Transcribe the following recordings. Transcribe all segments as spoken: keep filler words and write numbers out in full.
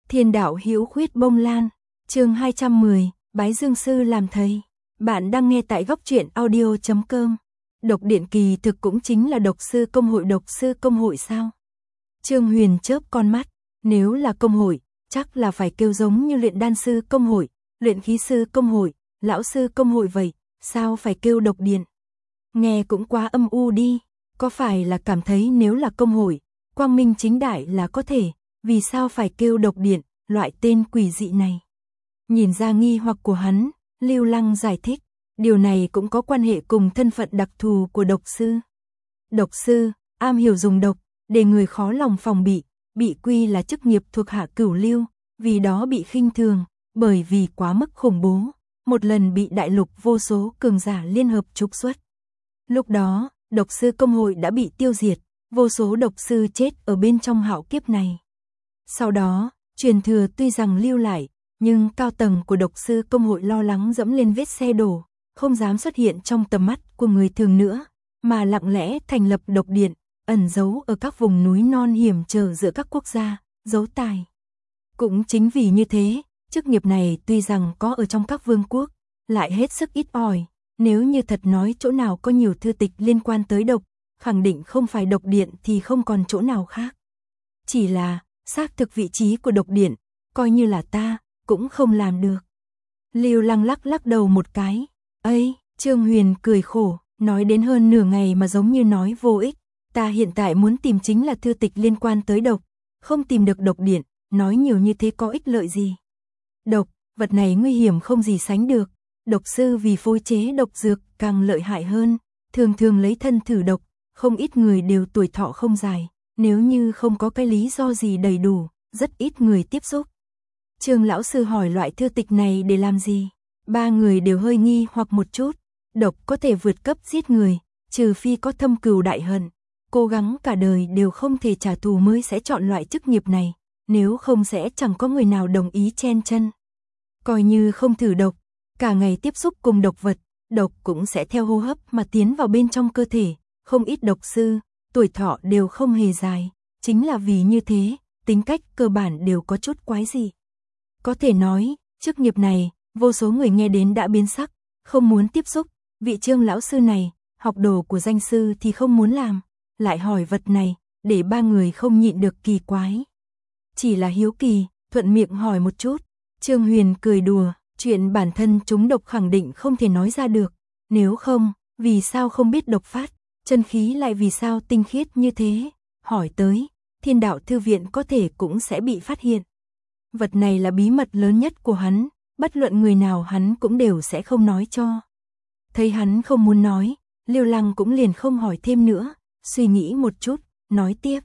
Thiên đạo hữu khuyết bông lan, chương hai trăm mười, bái Dương sư làm thầy. Bạn đang nghe tại góc truyện audio chấm com. Độc điện kỳ thực cũng chính là độc sư công hội. Độc sư công hội sao? Trương Huyền chớp con mắt, nếu là công hội, chắc là phải kêu giống như luyện đan sư công hội, luyện khí sư công hội, lão sư công hội vậy, sao phải kêu độc điện? Nghe cũng quá âm u đi, có phải là cảm thấy nếu là công hội, quang minh chính đại là có thể, vì sao phải kêu độc điện, loại tên quỷ dị này? Nhìn ra nghi hoặc của hắn, Lưu Lăng giải thích, điều này cũng có quan hệ cùng thân phận đặc thù của độc sư. Độc sư, am hiểu dùng độc, để người khó lòng phòng bị, bị quy là chức nghiệp thuộc hạ cửu lưu, vì đó bị khinh thường, bởi vì quá mức khủng bố, một lần bị đại lục vô số cường giả liên hợp trục xuất. Lúc đó, độc sư công hội đã bị tiêu diệt, vô số độc sư chết ở bên trong hạo kiếp này. Sau đó, truyền thừa tuy rằng lưu lại, nhưng cao tầng của độc sư công hội lo lắng dẫm lên vết xe đổ, không dám xuất hiện trong tầm mắt của người thường nữa, mà lặng lẽ thành lập độc điện, ẩn giấu ở các vùng núi non hiểm trở giữa các quốc gia, giấu tài. Cũng chính vì như thế, chức nghiệp này tuy rằng có ở trong các vương quốc, lại hết sức ít ỏi, nếu như thật nói chỗ nào có nhiều thư tịch liên quan tới độc, khẳng định không phải độc điện thì không còn chỗ nào khác. Chỉ là, xác thực vị trí của độc điện, coi như là ta, cũng không làm được. Lưu Lăng lắc lắc đầu một cái, ấy, Trương Huyền cười khổ, nói đến hơn nửa ngày mà giống như nói vô ích, ta hiện tại muốn tìm chính là thư tịch liên quan tới độc, không tìm được độc điện, nói nhiều như thế có ích lợi gì. Độc, vật này nguy hiểm không gì sánh được, độc sư vì phối chế độc dược càng lợi hại hơn, thường thường lấy thân thử độc, không ít người đều tuổi thọ không dài, nếu như không có cái lý do gì đầy đủ, rất ít người tiếp xúc. Trương lão sư hỏi loại thư tịch này để làm gì? Ba người đều hơi nghi hoặc một chút, độc có thể vượt cấp giết người, trừ phi có thâm cừu đại hận, cố gắng cả đời đều không thể trả thù mới sẽ chọn loại chức nghiệp này, nếu không sẽ chẳng có người nào đồng ý chen chân. Coi như không thử độc, cả ngày tiếp xúc cùng độc vật, độc cũng sẽ theo hô hấp mà tiến vào bên trong cơ thể, không ít độc sư, tuổi thọ đều không hề dài, chính là vì như thế, tính cách cơ bản đều có chút quái dị. Có thể nói, chức nghiệp này, vô số người nghe đến đã biến sắc, không muốn tiếp xúc, vị Trương lão sư này, học đồ của danh sư thì không muốn làm, lại hỏi vật này, để ba người không nhịn được kỳ quái. Chỉ là hiếu kỳ, thuận miệng hỏi một chút, Trương Huyền cười đùa, chuyện bản thân chúng độc khẳng định không thể nói ra được, nếu không, vì sao không biết độc phát, chân khí lại vì sao tinh khiết như thế, hỏi tới, Thiên đạo thư viện có thể cũng sẽ bị phát hiện. Vật này là bí mật lớn nhất của hắn, bất luận người nào hắn cũng đều sẽ không nói cho. Thấy hắn không muốn nói, Lưu Lăng cũng liền không hỏi thêm nữa, suy nghĩ một chút, nói tiếp.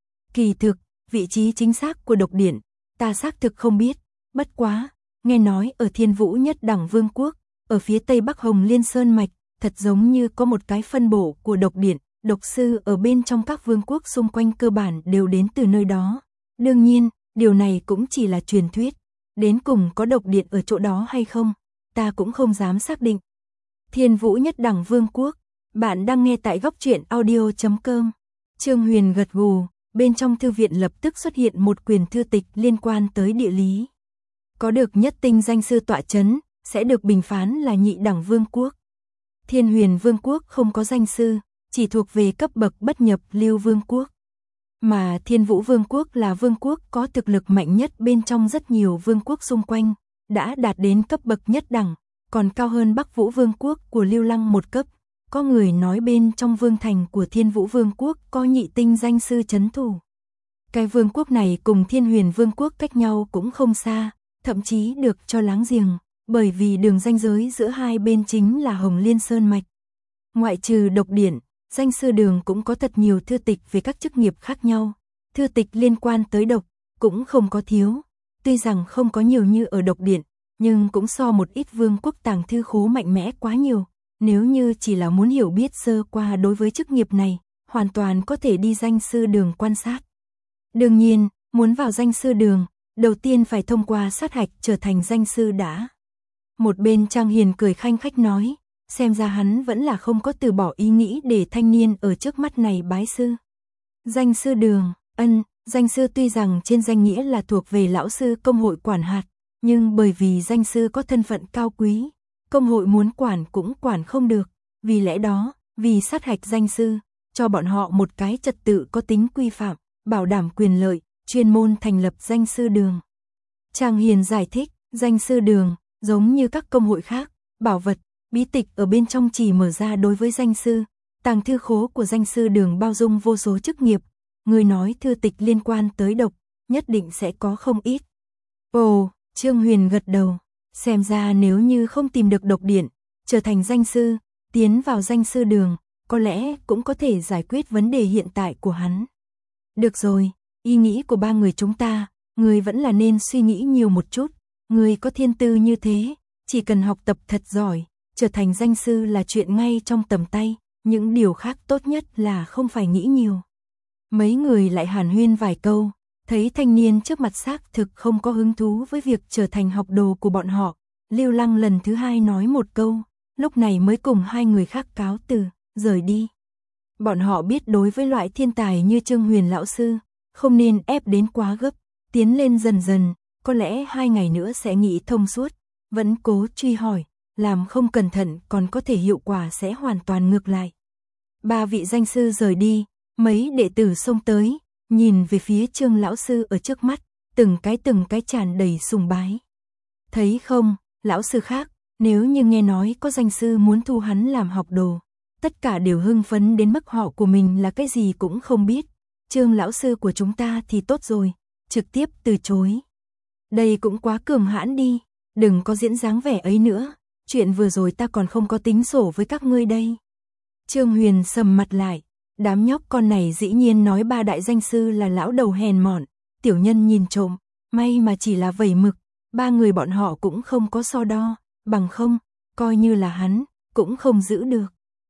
Kỳ thực, vị trí chính xác của độc điện, ta xác thực không biết, bất quá, nghe nói ở Thiên Vũ Nhất Đẳng Vương quốc, ở phía tây bắc Hồng Liên Sơn Mạch, thật giống như có một cái phân bổ của độc điện, độc sư ở bên trong các vương quốc xung quanh cơ bản đều đến từ nơi đó. Đương nhiên, điều này cũng chỉ là truyền thuyết, đến cùng có độc điện ở chỗ đó hay không, ta cũng không dám xác định. Thiên Vũ Nhất Đẳng Vương quốc, bạn đang nghe tại góc truyện audio chấm com. Trương Huyền gật gù, bên trong thư viện lập tức xuất hiện một quyển thư tịch liên quan tới địa lý. Có được nhất tinh danh sư tọa chấn, sẽ được bình phán là nhị đẳng vương quốc. Thiên Huyền Vương quốc không có danh sư, chỉ thuộc về cấp bậc bất nhập lưu vương quốc. Mà Thiên Vũ Vương quốc là vương quốc có thực lực mạnh nhất bên trong rất nhiều vương quốc xung quanh, đã đạt đến cấp bậc nhất đẳng, còn cao hơn Bắc Vũ Vương quốc của Lưu Lăng một cấp. Có người nói bên trong vương thành của Thiên Vũ Vương quốc có nhị tinh danh sư trấn thủ. Cái vương quốc này cùng Thiên Huyền Vương quốc cách nhau cũng không xa, thậm chí được cho láng giềng, bởi vì đường ranh giới giữa hai bên chính là Hồng Liên Sơn Mạch. Ngoại trừ độc điện, danh sư đường cũng có thật nhiều thư tịch về các chức nghiệp khác nhau, thư tịch liên quan tới độc, cũng không có thiếu, tuy rằng không có nhiều như ở độc điện, nhưng cũng so một ít vương quốc tàng thư khố mạnh mẽ quá nhiều, nếu như chỉ là muốn hiểu biết sơ qua đối với chức nghiệp này, hoàn toàn có thể đi danh sư đường quan sát. Đương nhiên, muốn vào danh sư đường, đầu tiên phải thông qua sát hạch trở thành danh sư đã. Một bên Trang Hiền cười khanh khách nói, xem ra hắn vẫn là không có từ bỏ ý nghĩ để thanh niên ở trước mắt này bái sư. Danh sư đường, ân, Danh sư tuy rằng trên danh nghĩa là thuộc về lão sư công hội quản hạt, nhưng bởi vì danh sư có thân phận cao quý, công hội muốn quản cũng quản không được. Vì lẽ đó, vì sát hạch danh sư, cho bọn họ một cái trật tự có tính quy phạm, bảo đảm quyền lợi, chuyên môn thành lập danh sư đường. Trang Hiền giải thích, danh sư đường, giống như các công hội khác, bảo vật, bí tịch ở bên trong chỉ mở ra đối với danh sư. Tàng thư khố của danh sư đường bao dung vô số chức nghiệp, người nói thư tịch liên quan tới độc, nhất định sẽ có không ít. Ồ, Trương Huyền gật đầu, xem ra nếu như không tìm được độc điện, trở thành danh sư, tiến vào danh sư đường, có lẽ cũng có thể giải quyết vấn đề hiện tại của hắn. Được rồi, ý nghĩ của ba người chúng ta, người vẫn là nên suy nghĩ nhiều một chút, người có thiên tư như thế, chỉ cần học tập thật giỏi, trở thành danh sư là chuyện ngay trong tầm tay, những điều khác tốt nhất là không phải nghĩ nhiều. Mấy người lại hàn huyên vài câu, thấy thanh niên trước mặt xác thực không có hứng thú với việc trở thành học đồ của bọn họ, Lưu Lăng lần thứ hai nói một câu, lúc này mới cùng hai người khác cáo từ, rời đi. Bọn họ biết đối với loại thiên tài như Trương Huyền lão sư, không nên ép đến quá gấp, tiến lên dần dần, có lẽ hai ngày nữa sẽ nghĩ thông suốt, vẫn cố truy hỏi, làm không cẩn thận còn có thể hiệu quả sẽ hoàn toàn ngược lại. Ba vị danh sư rời đi, mấy đệ tử xông tới, nhìn về phía Trương lão sư ở trước mắt, từng cái từng cái tràn đầy sùng bái. Thấy không, lão sư khác, nếu như nghe nói có danh sư muốn thu hắn làm học đồ, tất cả đều hưng phấn đến mức họ của mình là cái gì cũng không biết. Trương lão sư của chúng ta thì tốt rồi, trực tiếp từ chối. Đây cũng quá cường hãn đi, đừng có diễn dáng vẻ ấy nữa, chuyện vừa rồi ta còn không có tính sổ với các ngươi đây. Trương Huyền sầm mặt lại, đám nhóc con này dĩ nhiên nói ba đại danh sư là lão đầu hèn mọn, tiểu nhân nhìn trộm, may mà chỉ là vẩy mực, ba người bọn họ cũng không có so đo, bằng không, coi như là hắn, cũng không giữ được.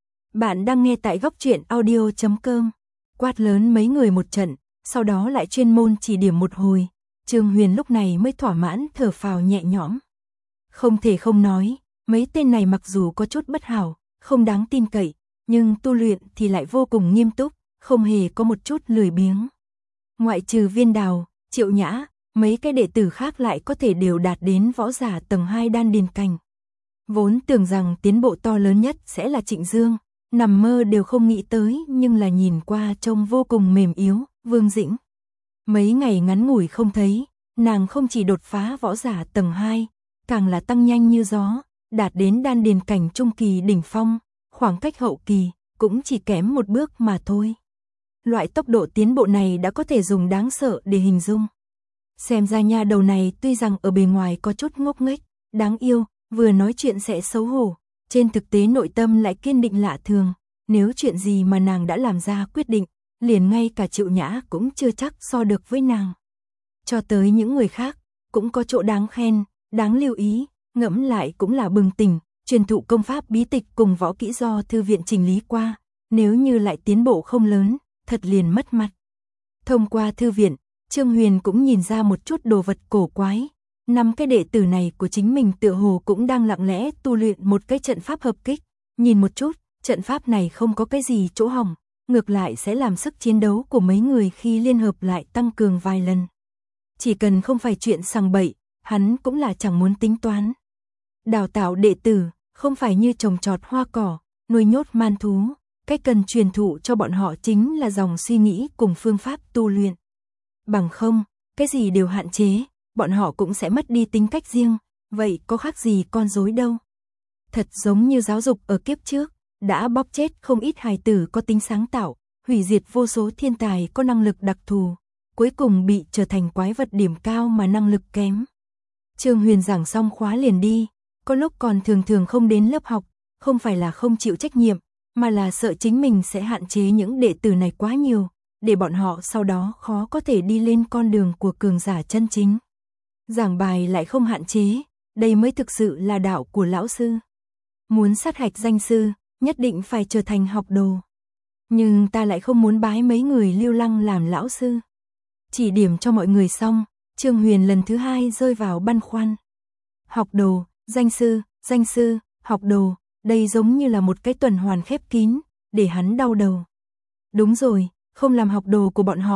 Bạn đang nghe tại góc truyện audio chấm com, quát lớn mấy người một trận, sau đó lại chuyên môn chỉ điểm một hồi, Trương Huyền lúc này mới thỏa mãn thở phào nhẹ nhõm. Không thể không nói, mấy tên này mặc dù có chút bất hảo, không đáng tin cậy, nhưng tu luyện thì lại vô cùng nghiêm túc, không hề có một chút lười biếng. Ngoại trừ Viên Đào, Triệu Nhã, mấy cái đệ tử khác lại có thể đều đạt đến võ giả tầng hai đan điền cảnh. Vốn tưởng rằng tiến bộ to lớn nhất sẽ là Trịnh Dương, nằm mơ đều không nghĩ tới, nhưng là nhìn qua trông vô cùng mềm yếu, Vương Dĩnh. Mấy ngày ngắn ngủi không thấy, nàng không chỉ đột phá võ giả tầng hai, càng là tăng nhanh như gió, đạt đến đan điền cảnh trung kỳ đỉnh phong, khoảng cách hậu kỳ cũng chỉ kém một bước mà thôi. Loại tốc độ tiến bộ này đã có thể dùng đáng sợ để hình dung. Xem ra nha đầu này tuy rằng ở bề ngoài có chút ngốc nghếch, đáng yêu, vừa nói chuyện sẽ xấu hổ, trên thực tế nội tâm lại kiên định lạ thường, nếu chuyện gì mà nàng đã làm ra quyết định, liền ngay cả Triệu Nhã cũng chưa chắc so được với nàng. Cho tới những người khác, cũng có chỗ đáng khen, đáng lưu ý, ngẫm lại cũng là bừng tỉnh, truyền thụ công pháp bí tịch cùng võ kỹ do thư viện chỉnh lý qua, nếu như lại tiến bộ không lớn, thật liền mất mặt. Thông qua thư viện, Trương Huyền cũng nhìn ra một chút đồ vật cổ quái, năm cái đệ tử này của chính mình tựa hồ cũng đang lặng lẽ tu luyện một cái trận pháp hợp kích, nhìn một chút, trận pháp này không có cái gì chỗ hỏng, ngược lại sẽ làm sức chiến đấu của mấy người khi liên hợp lại tăng cường vài lần. Chỉ cần không phải chuyện sằng bậy, hắn cũng là chẳng muốn tính toán. Đào tạo đệ tử, không phải như trồng trọt hoa cỏ, nuôi nhốt man thú, cách cần truyền thụ cho bọn họ chính là dòng suy nghĩ cùng phương pháp tu luyện. Bằng không, cái gì đều hạn chế, bọn họ cũng sẽ mất đi tính cách riêng, vậy có khác gì con rối đâu. Thật giống như giáo dục ở kiếp trước, đã bóp chết không ít hài tử có tính sáng tạo, hủy diệt vô số thiên tài có năng lực đặc thù, cuối cùng bị trở thành quái vật điểm cao mà năng lực kém. Trương Huyền giảng xong khóa liền đi, có lúc còn thường thường không đến lớp học, không phải là không chịu trách nhiệm, mà là sợ chính mình sẽ hạn chế những đệ tử này quá nhiều, để bọn họ sau đó khó có thể đi lên con đường của cường giả chân chính. Giảng bài lại không hạn chế, đây mới thực sự là đạo của lão sư. Muốn sát hạch danh sư, nhất định phải trở thành học đồ. Nhưng ta lại không muốn bái mấy người Lưu Lăng làm lão sư. Chỉ điểm cho mọi người xong, Trương Huyền lần thứ hai rơi vào băn khoăn. Học đồ, danh sư, danh sư, học đồ, đây giống như là một cái tuần hoàn khép kín, để hắn đau đầu. Đúng rồi, không làm học đồ của bọn họ,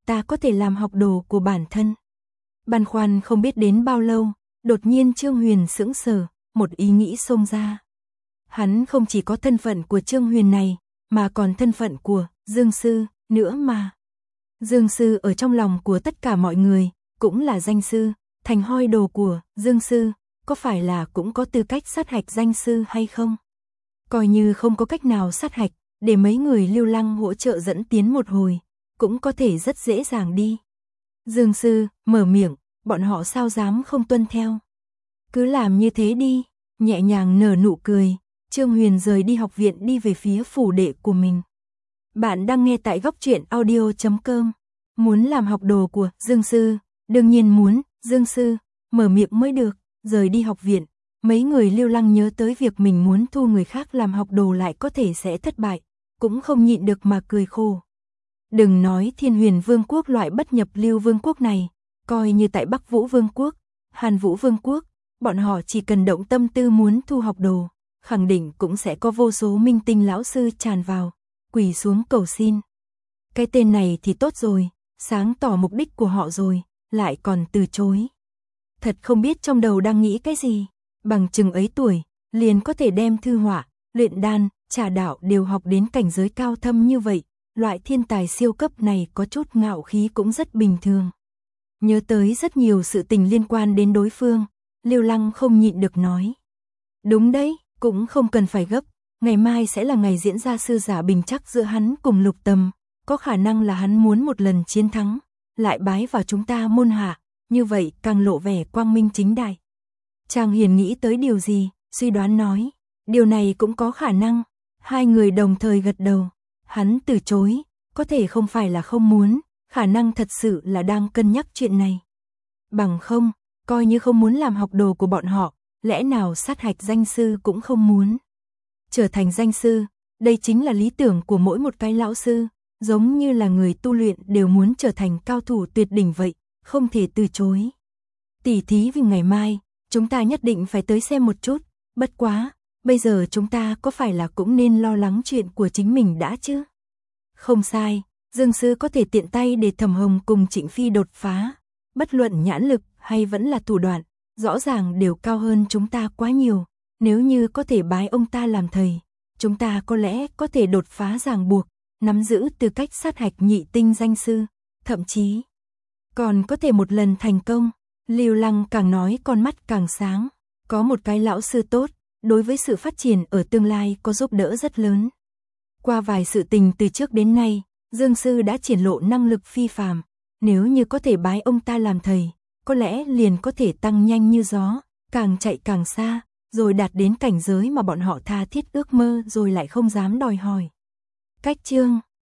ta có thể làm học đồ của bản thân. Băn khoăn không biết đến bao lâu, đột nhiên Trương Huyền sững sờ, một ý nghĩ xông ra. Hắn không chỉ có thân phận của Trương Huyền này, mà còn thân phận của Dương Sư nữa mà. Dương Sư ở trong lòng của tất cả mọi người, cũng là danh sư, thành hoi đồ của Dương Sư, có phải là cũng có tư cách sát hạch danh sư hay không? Coi như không có cách nào sát hạch, để mấy người Lưu Lăng hỗ trợ dẫn tiến một hồi, cũng có thể rất dễ dàng đi. Dương Sư mở miệng, bọn họ sao dám không tuân theo. Cứ làm như thế đi, nhẹ nhàng nở nụ cười, Trương Huyền rời đi học viện đi về phía phủ đệ của mình. Bạn đang nghe tại góc truyện audio chấm com. Muốn làm học đồ của Dương Sư, đương nhiên muốn, Dương Sư, mở miệng mới được, rời đi học viện. Mấy người Lưu Lăng nhớ tới việc mình muốn thu người khác làm học đồ lại có thể sẽ thất bại, cũng không nhịn được mà cười khổ. Đừng nói Thiên Huyền Vương quốc loại bất nhập lưu vương quốc này, coi như tại Bắc Vũ Vương quốc, Hàn Vũ Vương quốc, bọn họ chỉ cần động tâm tư muốn thu học đồ, khẳng định cũng sẽ có vô số minh tinh lão sư tràn vào, quỳ xuống cầu xin. Cái tên này thì tốt rồi, sáng tỏ mục đích của họ rồi, lại còn từ chối. Thật không biết trong đầu đang nghĩ cái gì, bằng chừng ấy tuổi, liền có thể đem thư họa, luyện đan, trà đạo đều học đến cảnh giới cao thâm như vậy, loại thiên tài siêu cấp này có chút ngạo khí cũng rất bình thường. Nhớ tới rất nhiều sự tình liên quan đến đối phương, Lưu Lăng không nhịn được nói. Đúng đấy, cũng không cần phải gấp, ngày mai sẽ là ngày diễn ra sư giả bình chắc giữa hắn cùng Lục Tầm, có khả năng là hắn muốn một lần chiến thắng, lại bái vào chúng ta môn hạ, như vậy càng lộ vẻ quang minh chính đại. Trang Hiền nghĩ tới điều gì, suy đoán nói, điều này cũng có khả năng, hai người đồng thời gật đầu, hắn từ chối, có thể không phải là không muốn, khả năng thật sự là đang cân nhắc chuyện này. Bằng không, coi như không muốn làm học đồ của bọn họ, lẽ nào sát hạch danh sư cũng không muốn. Trở thành danh sư, đây chính là lý tưởng của mỗi một cái lão sư, giống như là người tu luyện đều muốn trở thành cao thủ tuyệt đỉnh vậy, không thể từ chối. Tỉ thí vì ngày mai, chúng ta nhất định phải tới xem một chút, bất quá, bây giờ chúng ta có phải là cũng nên lo lắng chuyện của chính mình đã chứ? Không sai, Dương Sư có thể tiện tay để Thẩm Hồng cùng Trịnh Phi đột phá, bất luận nhãn lực hay vẫn là thủ đoạn, rõ ràng đều cao hơn chúng ta quá nhiều, nếu như có thể bái ông ta làm thầy, chúng ta có lẽ có thể đột phá ràng buộc, nắm giữ tư cách sát hạch nhị tinh danh sư, thậm chí còn có thể một lần thành công. Lưu Lăng càng nói con mắt càng sáng, có một cái lão sư tốt, đối với sự phát triển ở tương lai có giúp đỡ rất lớn. Qua vài sự tình từ trước đến nay, Dương Sư đã triển lộ năng lực phi phàm, nếu như có thể bái ông ta làm thầy, có lẽ liền có thể tăng nhanh như gió, càng chạy càng xa, rồi đạt đến cảnh giới mà bọn họ tha thiết ước mơ rồi lại không dám đòi hỏi. Cách chương